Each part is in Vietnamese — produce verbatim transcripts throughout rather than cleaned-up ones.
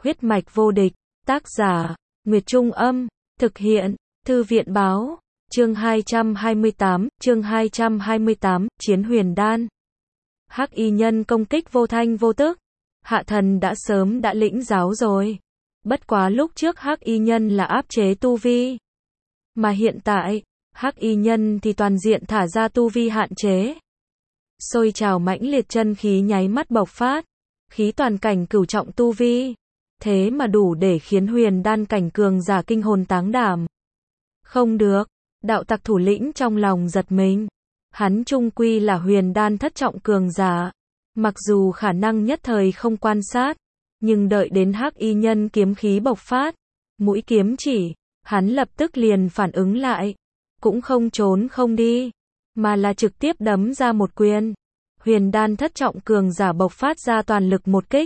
Huyết mạch vô địch, tác giả, Nguyệt Trung Âm, thực hiện, Thư viện Báo, chương hai trăm hai mươi tám, chương hai trăm hai mươi tám, Chiến Huyền Đan. Hắc y nhân công kích vô thanh vô tức, Hạ Thần đã sớm đã lĩnh giáo rồi. Bất quá lúc trước Hắc y nhân là áp chế tu vi, mà hiện tại, Hắc y nhân thì toàn diện thả ra tu vi hạn chế. Sôi trào mãnh liệt chân khí nháy mắt bộc phát, khí toàn cảnh cửu trọng tu vi, thế mà đủ để khiến huyền đan cảnh cường giả kinh hồn táng đảm. Không được, đạo tặc thủ lĩnh trong lòng giật mình. Hắn chung quy là huyền đan thất trọng cường giả, mặc dù khả năng nhất thời không quan sát, nhưng đợi đến Hắc y nhân kiếm khí bộc phát, mũi kiếm chỉ, hắn lập tức liền phản ứng lại, cũng không trốn không đi, mà là trực tiếp đấm ra một quyền. Huyền đan thất trọng cường giả bộc phát ra toàn lực một kích.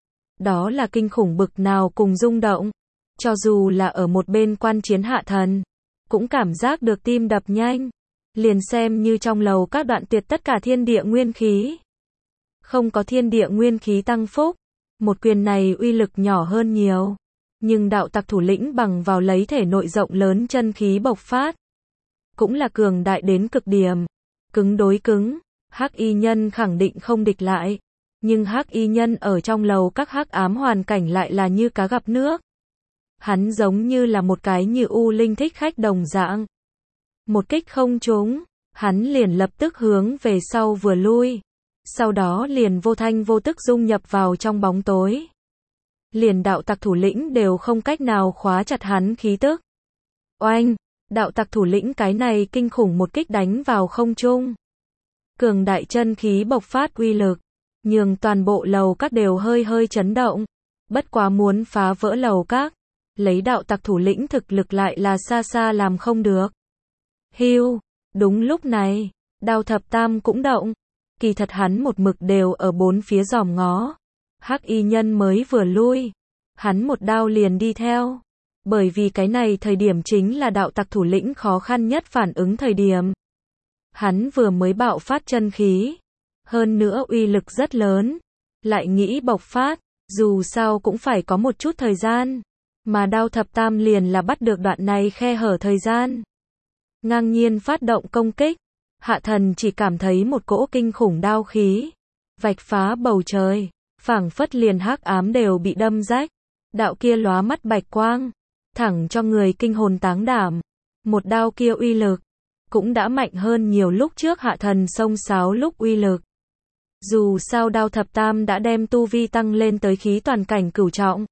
Đó là kinh khủng bực nào cùng rung động, cho dù là ở một bên quan chiến Hạ Thần, cũng cảm giác được tim đập nhanh, liền xem như trong lầu các đoạn tuyệt tất cả thiên địa nguyên khí. Không có thiên địa nguyên khí tăng phúc, một quyền này uy lực nhỏ hơn nhiều, nhưng đạo tặc thủ lĩnh bằng vào lấy thể nội rộng lớn chân khí bộc phát, cũng là cường đại đến cực điểm, cứng đối cứng. Hắc y nhân khẳng định không địch lại, nhưng Hắc y nhân ở trong lầu các hắc ám hoàn cảnh lại là như cá gặp nước. Hắn giống như là một cái như u linh thích khách đồng dạng. Một kích không trúng, hắn liền lập tức hướng về sau vừa lui, sau đó liền vô thanh vô tức dung nhập vào trong bóng tối. Liền đạo tặc thủ lĩnh đều không cách nào khóa chặt hắn khí tức. Oanh, đạo tặc thủ lĩnh cái này kinh khủng một kích đánh vào không trung. Cường đại chân khí bộc phát uy lực, nhường toàn bộ lầu các đều hơi hơi chấn động. Bất quá muốn phá vỡ lầu các, lấy đạo tặc thủ lĩnh thực lực lại là xa xa làm không được. Hiu, đúng lúc này, Đao Thập Tam cũng động. Kỳ thật hắn một mực đều ở bốn phía giòm ngó. Hắc y nhân mới vừa lui, hắn một đao liền đi theo. Bởi vì cái này thời điểm chính là đạo tặc thủ lĩnh khó khăn nhất phản ứng thời điểm. Hắn vừa mới bạo phát chân khí, hơn nữa uy lực rất lớn, lại nghĩ bộc phát, dù sao cũng phải có một chút thời gian, mà Đao Thập Tam liền là bắt được đoạn này khe hở thời gian. Ngang nhiên phát động công kích, Hạ Thần chỉ cảm thấy một cỗ kinh khủng đao khí, vạch phá bầu trời, phảng phất liền hắc ám đều bị đâm rách, đạo kia lóa mắt bạch quang, thẳng cho người kinh hồn táng đảm. Một đao kia uy lực cũng đã mạnh hơn nhiều lúc trước Hạ Thần xông xáo lúc uy lực. Dù sao Đao Thập Tam đã đem tu vi tăng lên tới khí toàn cảnh cửu trọng.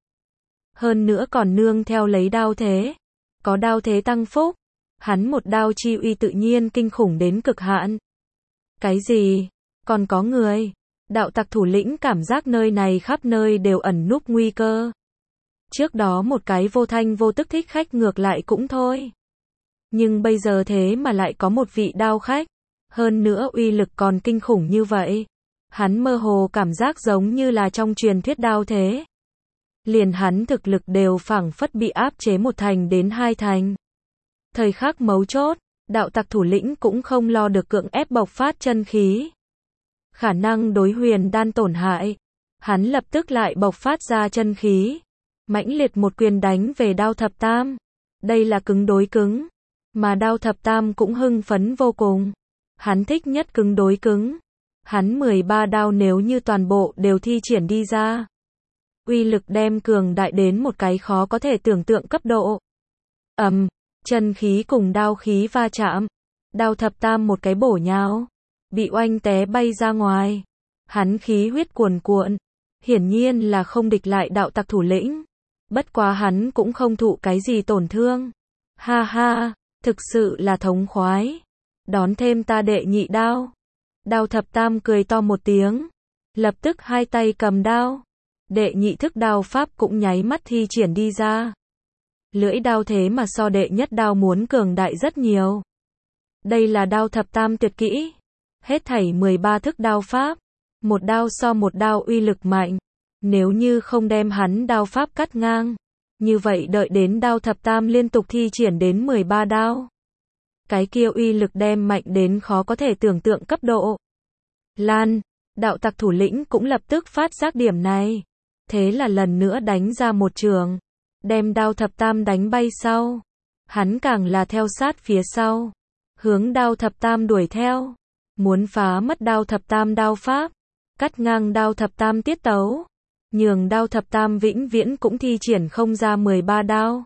Hơn nữa còn nương theo lấy đao thế. Có đao thế tăng phúc, hắn một đao chi uy tự nhiên kinh khủng đến cực hạn. Cái gì? Còn có người? Đạo tặc thủ lĩnh cảm giác nơi này khắp nơi đều ẩn núp nguy cơ. Trước đó một cái vô thanh vô tức thích khách ngược lại cũng thôi. Nhưng bây giờ thế mà lại có một vị đao khách, hơn nữa uy lực còn kinh khủng như vậy. Hắn mơ hồ cảm giác giống như là trong truyền thuyết đao thế. Liền hắn thực lực đều phảng phất bị áp chế một thành đến hai thành. Thời khắc mấu chốt, đạo tặc thủ lĩnh cũng không lo được cưỡng ép bộc phát chân khí. Khả năng đối huyền đan tổn hại, hắn lập tức lại bộc phát ra chân khí, mãnh liệt một quyền đánh về Đao Thập Tam. Đây là cứng đối cứng, mà Đao Thập Tam cũng hưng phấn vô cùng. Hắn thích nhất cứng đối cứng. Hắn mười ba đao nếu như toàn bộ đều thi triển đi ra, uy lực đem cường đại đến một cái khó có thể tưởng tượng cấp độ. Ầm, um, chân khí cùng đao khí va chạm, Đao Thập Tam một cái bổ nhào, bị oanh té bay ra ngoài. Hắn khí huyết cuồn cuộn, hiển nhiên là không địch lại đạo tặc thủ lĩnh. Bất quá hắn cũng không thụ cái gì tổn thương. Ha ha, thực sự là thống khoái. Đón thêm ta đệ nhị đao. Đao Thập Tam cười to một tiếng, lập tức hai tay cầm đao. Đệ nhị thức đao pháp cũng nháy mắt thi triển đi ra. Lưỡi đao thế mà so đệ nhất đao muốn cường đại rất nhiều. Đây là Đao Thập Tam tuyệt kỹ. Hết thảy mười ba thức đao pháp, một đao so một đao uy lực mạnh. Nếu như không đem hắn đao pháp cắt ngang, như vậy đợi đến Đao Thập Tam liên tục thi triển đến mười ba đao, cái kia uy lực đem mạnh đến khó có thể tưởng tượng cấp độ. Lan, đạo tặc thủ lĩnh cũng lập tức phát giác điểm này. thế là lần nữa đánh ra một trường, đem Đao Thập Tam đánh bay sau. Hắn càng là theo sát phía sau, hướng Đao Thập Tam đuổi theo, muốn phá mất Đao Thập Tam đao pháp, cắt ngang Đao Thập Tam tiết tấu, nhường Đao Thập Tam vĩnh viễn cũng thi triển không ra mười ba đao.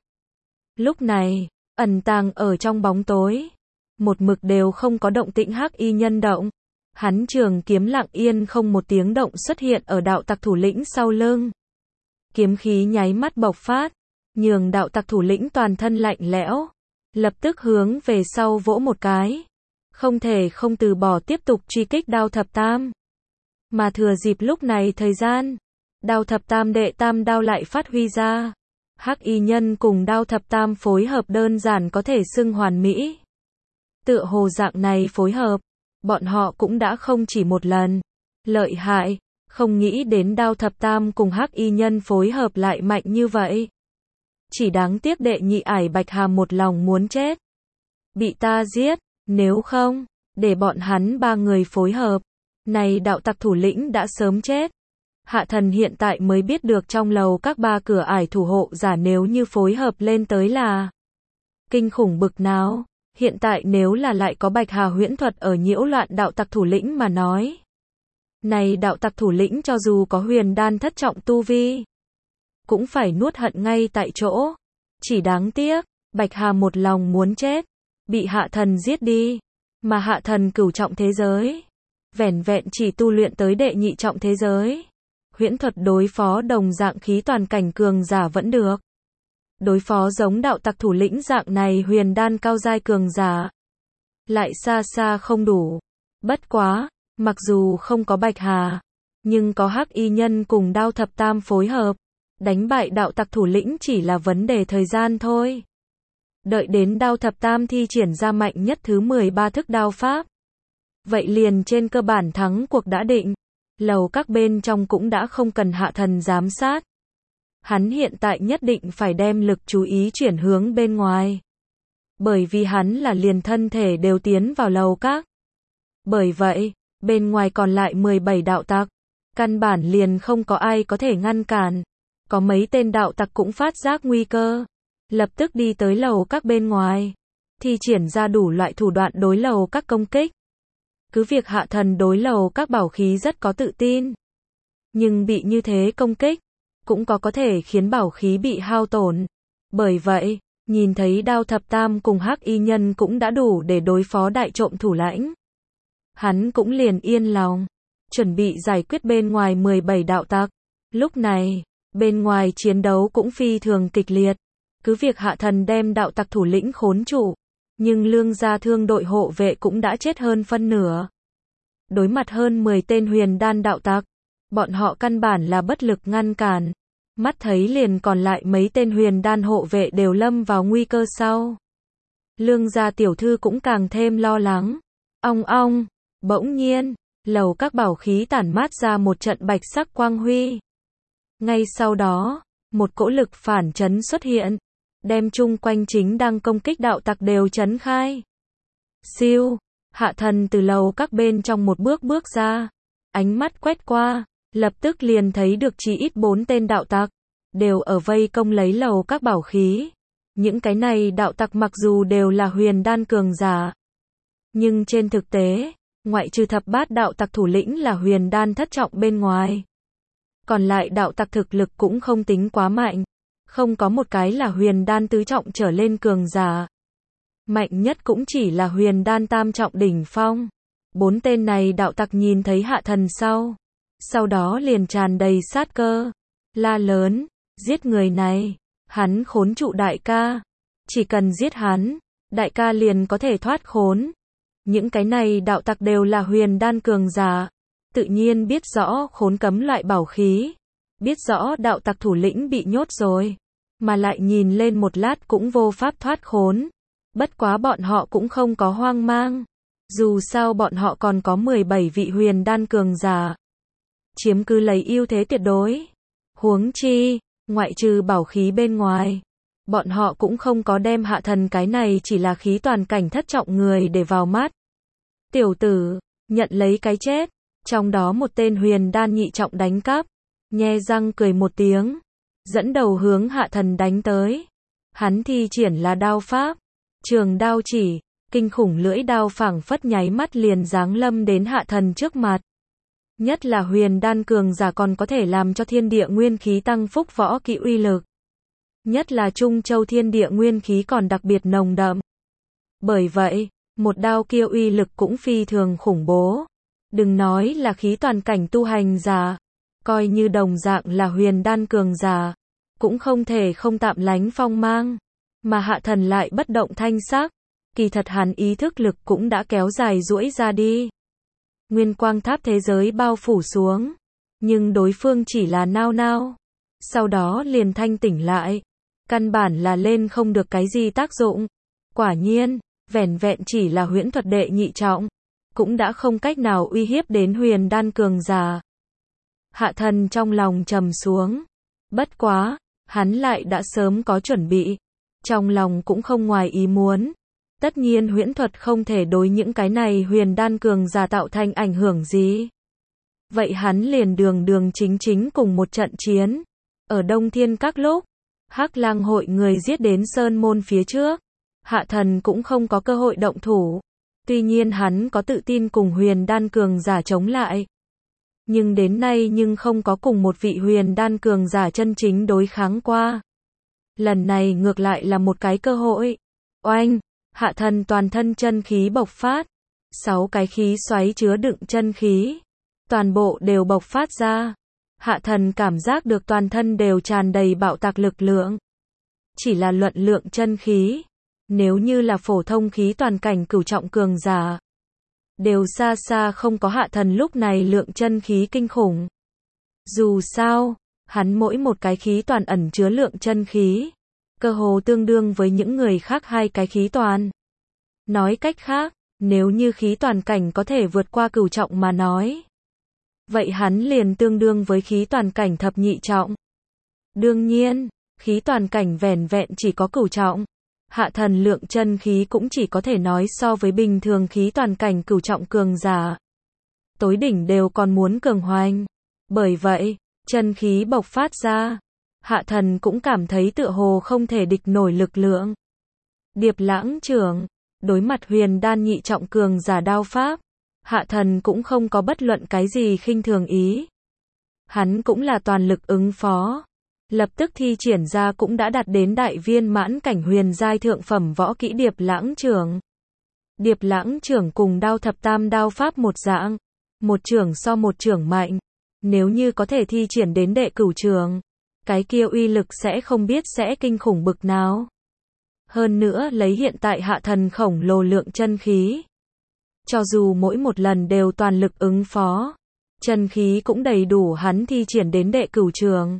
Lúc này, ẩn tàng ở trong bóng tối, một mực đều không có động tĩnh Hắc Y Nhân động. Hắn trường kiếm lặng yên không một tiếng động xuất hiện ở đạo tặc thủ lĩnh sau lưng. Kiếm khí nháy mắt bộc phát, nhường đạo tặc thủ lĩnh toàn thân lạnh lẽo, lập tức hướng về sau vỗ một cái. Không thể không từ bỏ tiếp tục truy kích Đao Thập Tam. Mà thừa dịp lúc này thời gian, Đao Thập Tam đệ tam đao lại phát huy ra. Hắc Y Nhân cùng Đao Thập Tam phối hợp đơn giản có thể xưng hoàn mỹ. Tựa hồ dạng này phối hợp, bọn họ cũng đã không chỉ một lần. Lợi hại, không nghĩ đến Đao Thập Tam cùng Hắc Y Nhân phối hợp lại mạnh như vậy. Chỉ đáng tiếc đệ nhị ải Bạch Hà một lòng muốn chết. Bị ta giết, nếu không, để bọn hắn ba người phối hợp. Này đạo tặc thủ lĩnh đã sớm chết. Hạ thần hiện tại mới biết được trong lầu các ba cửa ải thủ hộ giả nếu như phối hợp lên tới là kinh khủng bực nào. Hiện tại nếu là lại có Bạch Hà huyễn thuật ở nhiễu loạn đạo tặc thủ lĩnh mà nói. Này đạo tặc thủ lĩnh cho dù có huyền đan thất trọng tu vi, cũng phải nuốt hận ngay tại chỗ. Chỉ đáng tiếc, Bạch Hà một lòng muốn chết, bị hạ thần giết đi. Mà hạ thần cửu trọng thế giới, vẻn vẹn chỉ tu luyện tới đệ nhị trọng thế giới. Huyễn thuật đối phó đồng dạng khí toàn cảnh cường giả vẫn được. Đối phó giống đạo tặc thủ lĩnh dạng này huyền đan cao giai cường giả, lại xa xa không đủ. Bất quá, mặc dù không có Bạch Hà, nhưng có Hắc Y Nhân cùng Đao Thập Tam phối hợp, đánh bại đạo tặc thủ lĩnh chỉ là vấn đề thời gian thôi. Đợi đến Đao Thập Tam thi triển ra mạnh nhất thứ mười ba thức đao pháp, vậy liền trên cơ bản thắng cuộc đã định. Lầu các bên trong cũng đã không cần hạ thần giám sát. Hắn hiện tại nhất định phải đem lực chú ý chuyển hướng bên ngoài. Bởi vì hắn là liền thân thể đều tiến vào lầu các. Bởi vậy, bên ngoài còn lại mười bảy đạo tặc, căn bản liền không có ai có thể ngăn cản. Có mấy tên đạo tặc cũng phát giác nguy cơ, lập tức đi tới lầu các bên ngoài, thi triển ra đủ loại thủ đoạn đối lầu các công kích. Cứ việc hạ thần đối lầu các bảo khí rất có tự tin, nhưng bị như thế công kích, cũng có có thể khiến bảo khí bị hao tổn. Bởi vậy, nhìn thấy Đao Thập Tam cùng Hắc Y Nhân cũng đã đủ để đối phó đại trộm thủ lãnh. Hắn cũng liền yên lòng, chuẩn bị giải quyết bên ngoài mười bảy đạo tặc. Lúc này, bên ngoài chiến đấu cũng phi thường kịch liệt. Cứ việc hạ thần đem đạo tặc thủ lĩnh khốn trụ, nhưng lương gia thương đội hộ vệ cũng đã chết hơn phân nửa. Đối mặt hơn mười tên huyền đan đạo tặc, bọn họ căn bản là bất lực ngăn cản. Mắt thấy liền còn lại mấy tên huyền đan hộ vệ đều lâm vào nguy cơ sau. Lương gia tiểu thư cũng càng thêm lo lắng. Ong ong, bỗng nhiên, lầu các bảo khí tản mát ra một trận bạch sắc quang huy. Ngay sau đó, một cỗ lực phản chấn xuất hiện, đem chung quanh chính đang công kích đạo tặc đều chấn khai. Siêu, hạ thần từ lầu các bên trong một bước bước ra, ánh mắt quét qua, lập tức liền thấy được chỉ ít bốn tên đạo tặc, đều ở vây công lấy lầu các bảo khí. Những cái này đạo tặc mặc dù đều là huyền đan cường giả, nhưng trên thực tế, ngoại trừ thập bát đạo tặc thủ lĩnh là huyền đan thất trọng bên ngoài, còn lại đạo tặc thực lực cũng không tính quá mạnh, không có một cái là huyền đan tứ trọng trở lên cường giả. Mạnh nhất cũng chỉ là huyền đan tam trọng đỉnh phong. Bốn tên này đạo tặc nhìn thấy hạ thần sau, sau đó liền tràn đầy sát cơ, la lớn, giết người này, hắn khốn trụ đại ca, chỉ cần giết hắn, đại ca liền có thể thoát khốn. Những cái này đạo tặc đều là huyền đan cường giả, tự nhiên biết rõ khốn cấm loại bảo khí, biết rõ đạo tặc thủ lĩnh bị nhốt rồi, mà lại nhìn lên một lát cũng vô pháp thoát khốn. Bất quá bọn họ cũng không có hoang mang, dù sao bọn họ còn có mười bảy vị huyền đan cường giả, chiếm cứ lấy ưu thế tuyệt đối. Huống chi, ngoại trừ bảo khí bên ngoài, bọn họ cũng không có đem hạ thần cái này chỉ là khí toàn cảnh thất trọng người để vào mắt. Tiểu tử, nhận lấy cái chết, trong đó một tên huyền đan nhị trọng đánh cắp, nhe răng cười một tiếng, dẫn đầu hướng Hạ Thần đánh tới. Hắn thi triển là đao pháp, trường đao chỉ, kinh khủng lưỡi đao phảng phất nháy mắt liền giáng lâm đến Hạ Thần trước mặt. Nhất là huyền đan cường giả còn có thể làm cho thiên địa nguyên khí tăng phúc võ kỹ uy lực. Nhất là Trung Châu thiên địa nguyên khí còn đặc biệt nồng đậm. Bởi vậy, một đao kia uy lực cũng phi thường khủng bố. Đừng nói là khí toàn cảnh tu hành giả, coi như đồng dạng là huyền đan cường giả, cũng không thể không tạm lánh phong mang. Mà Hạ Thần lại bất động thanh sắc, kỳ thật hắn ý thức lực cũng đã kéo dài duỗi ra đi. Nguyên quang tháp thế giới bao phủ xuống, nhưng đối phương chỉ là nao nao, sau đó liền thanh tỉnh lại, căn bản là lên không được cái gì tác dụng. Quả nhiên, vẻn vẹn chỉ là huyễn thuật đệ nhị trọng, cũng đã không cách nào uy hiếp đến huyền đan cường giả. Hạ Thần trong lòng trầm xuống, bất quá, hắn lại đã sớm có chuẩn bị, trong lòng cũng không ngoài ý muốn. Tất nhiên huyễn thuật không thể đối những cái này huyền đan cường giả tạo thành ảnh hưởng gì. Vậy hắn liền đường đường chính chính cùng một trận chiến. Ở Đông Thiên Các lúc, Hắc Lang hội người giết đến Sơn Môn phía trước. Hạ Thần cũng không có cơ hội động thủ. Tuy nhiên hắn có tự tin cùng huyền đan cường giả chống lại. Nhưng đến nay nhưng không có cùng một vị huyền đan cường giả chân chính đối kháng qua. Lần này ngược lại là một cái cơ hội. Oanh! Hạ Thần toàn thân chân khí bộc phát, sáu cái khí xoáy chứa đựng chân khí, toàn bộ đều bộc phát ra. Hạ Thần cảm giác được toàn thân đều tràn đầy bạo tạc lực lượng. Chỉ là luận lượng chân khí, nếu như là phổ thông khí toàn cảnh cửu trọng cường giả, đều xa xa không có Hạ Thần lúc này lượng chân khí kinh khủng. Dù sao, hắn mỗi một cái khí toàn ẩn chứa lượng chân khí, cơ hồ tương đương với những người khác hai cái khí toàn. Nói cách khác, nếu như khí toàn cảnh có thể vượt qua cửu trọng mà nói, vậy hắn liền tương đương với khí toàn cảnh thập nhị trọng. Đương nhiên, khí toàn cảnh vẻn vẹn chỉ có cửu trọng, Hạ Thần lượng chân khí cũng chỉ có thể nói so với bình thường khí toàn cảnh cửu trọng cường giả, tối đỉnh đều còn muốn cường hoành. Bởi vậy, chân khí bộc phát ra, Hạ Thần cũng cảm thấy tựa hồ không thể địch nổi lực lượng. Điệp Lãng Chưởng, đối mặt huyền đan nhị trọng cường giả đao pháp, Hạ Thần cũng không có bất luận cái gì khinh thường ý. Hắn cũng là toàn lực ứng phó, lập tức thi triển ra cũng đã đạt đến đại viên mãn cảnh huyền giai thượng phẩm võ kỹ Điệp Lãng Chưởng. Điệp Lãng Chưởng cùng đao thập tam đao pháp một dạng, một chưởng so một chưởng mạnh, nếu như có thể thi triển đến đệ cửu chưởng, cái kia uy lực sẽ không biết sẽ kinh khủng bực nào. Hơn nữa lấy hiện tại Hạ Thần khổng lồ lượng chân khí, cho dù mỗi một lần đều toàn lực ứng phó, chân khí cũng đầy đủ hắn thi triển đến đệ cửu chưởng.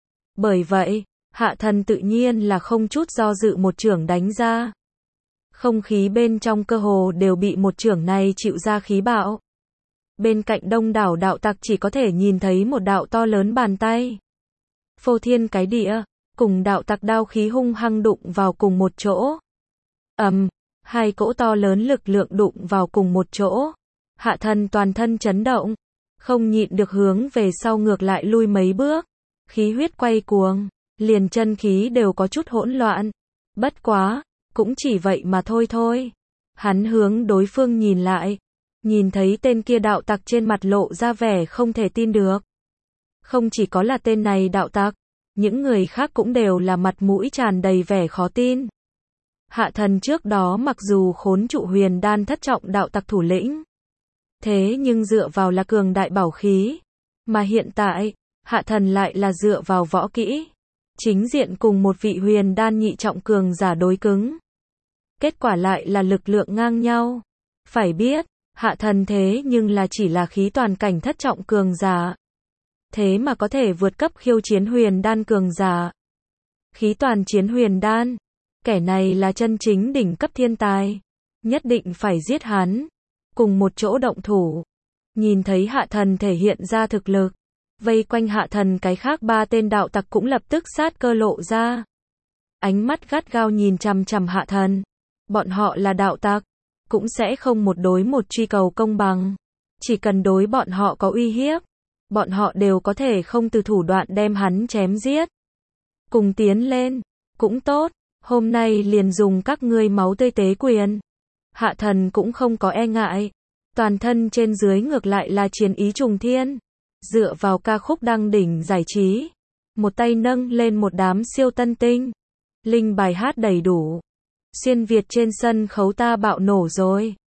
Bởi vậy, Hạ Thần tự nhiên là không chút do dự một chưởng đánh ra. Không khí bên trong cơ hồ đều bị một chưởng này chịu ra khí bạo. Bên cạnh đông đảo đạo tặc chỉ có thể nhìn thấy một đạo to lớn bàn tay. Phô thiên cái địa, cùng đạo tặc đao khí hung hăng đụng vào cùng một chỗ. Ầm, um, hai cỗ to lớn lực lượng đụng vào cùng một chỗ. Hạ Thần toàn thân chấn động, không nhịn được hướng về sau ngược lại lui mấy bước, khí huyết quay cuồng, liền chân khí đều có chút hỗn loạn. Bất quá, cũng chỉ vậy mà thôi thôi. Hắn hướng đối phương nhìn lại, nhìn thấy tên kia đạo tặc trên mặt lộ ra vẻ không thể tin được. Không chỉ có là tên này đạo tặc, những người khác cũng đều là mặt mũi tràn đầy vẻ khó tin. Hạ Thần trước đó mặc dù khốn trụ huyền đan thất trọng đạo tặc thủ lĩnh, thế nhưng dựa vào là cường đại bảo khí, mà hiện tại, Hạ Thần lại là dựa vào võ kỹ, chính diện cùng một vị huyền đan nhị trọng cường giả đối cứng. Kết quả lại là lực lượng ngang nhau. Phải biết, Hạ Thần thế nhưng là chỉ là khí toàn cảnh thất trọng cường giả. Thế mà có thể vượt cấp khiêu chiến huyền đan cường giả. Khí toàn chiến huyền đan, kẻ này là chân chính đỉnh cấp thiên tài. Nhất định phải giết hắn. Cùng một chỗ động thủ. Nhìn thấy Hạ Thần thể hiện ra thực lực, vây quanh Hạ Thần cái khác ba tên đạo tặc cũng lập tức sát cơ lộ ra. Ánh mắt gắt gao nhìn chằm chằm Hạ Thần. Bọn họ là đạo tặc, cũng sẽ không một đối một truy cầu công bằng. Chỉ cần đối bọn họ có uy hiếp, bọn họ đều có thể không từ thủ đoạn đem hắn chém giết. Cùng tiến lên, cũng tốt, hôm nay liền dùng các ngươi máu tươi tế quyền. Hạ thần cũng không có e ngại, toàn thân trên dưới ngược lại là chiến ý trùng thiên. Dựa vào ca khúc đăng đỉnh giải trí, một tay nâng lên một đám siêu tân tinh. Linh bài hát đầy đủ. Xuyên Việt trên sân khấu ta bạo nổ rồi.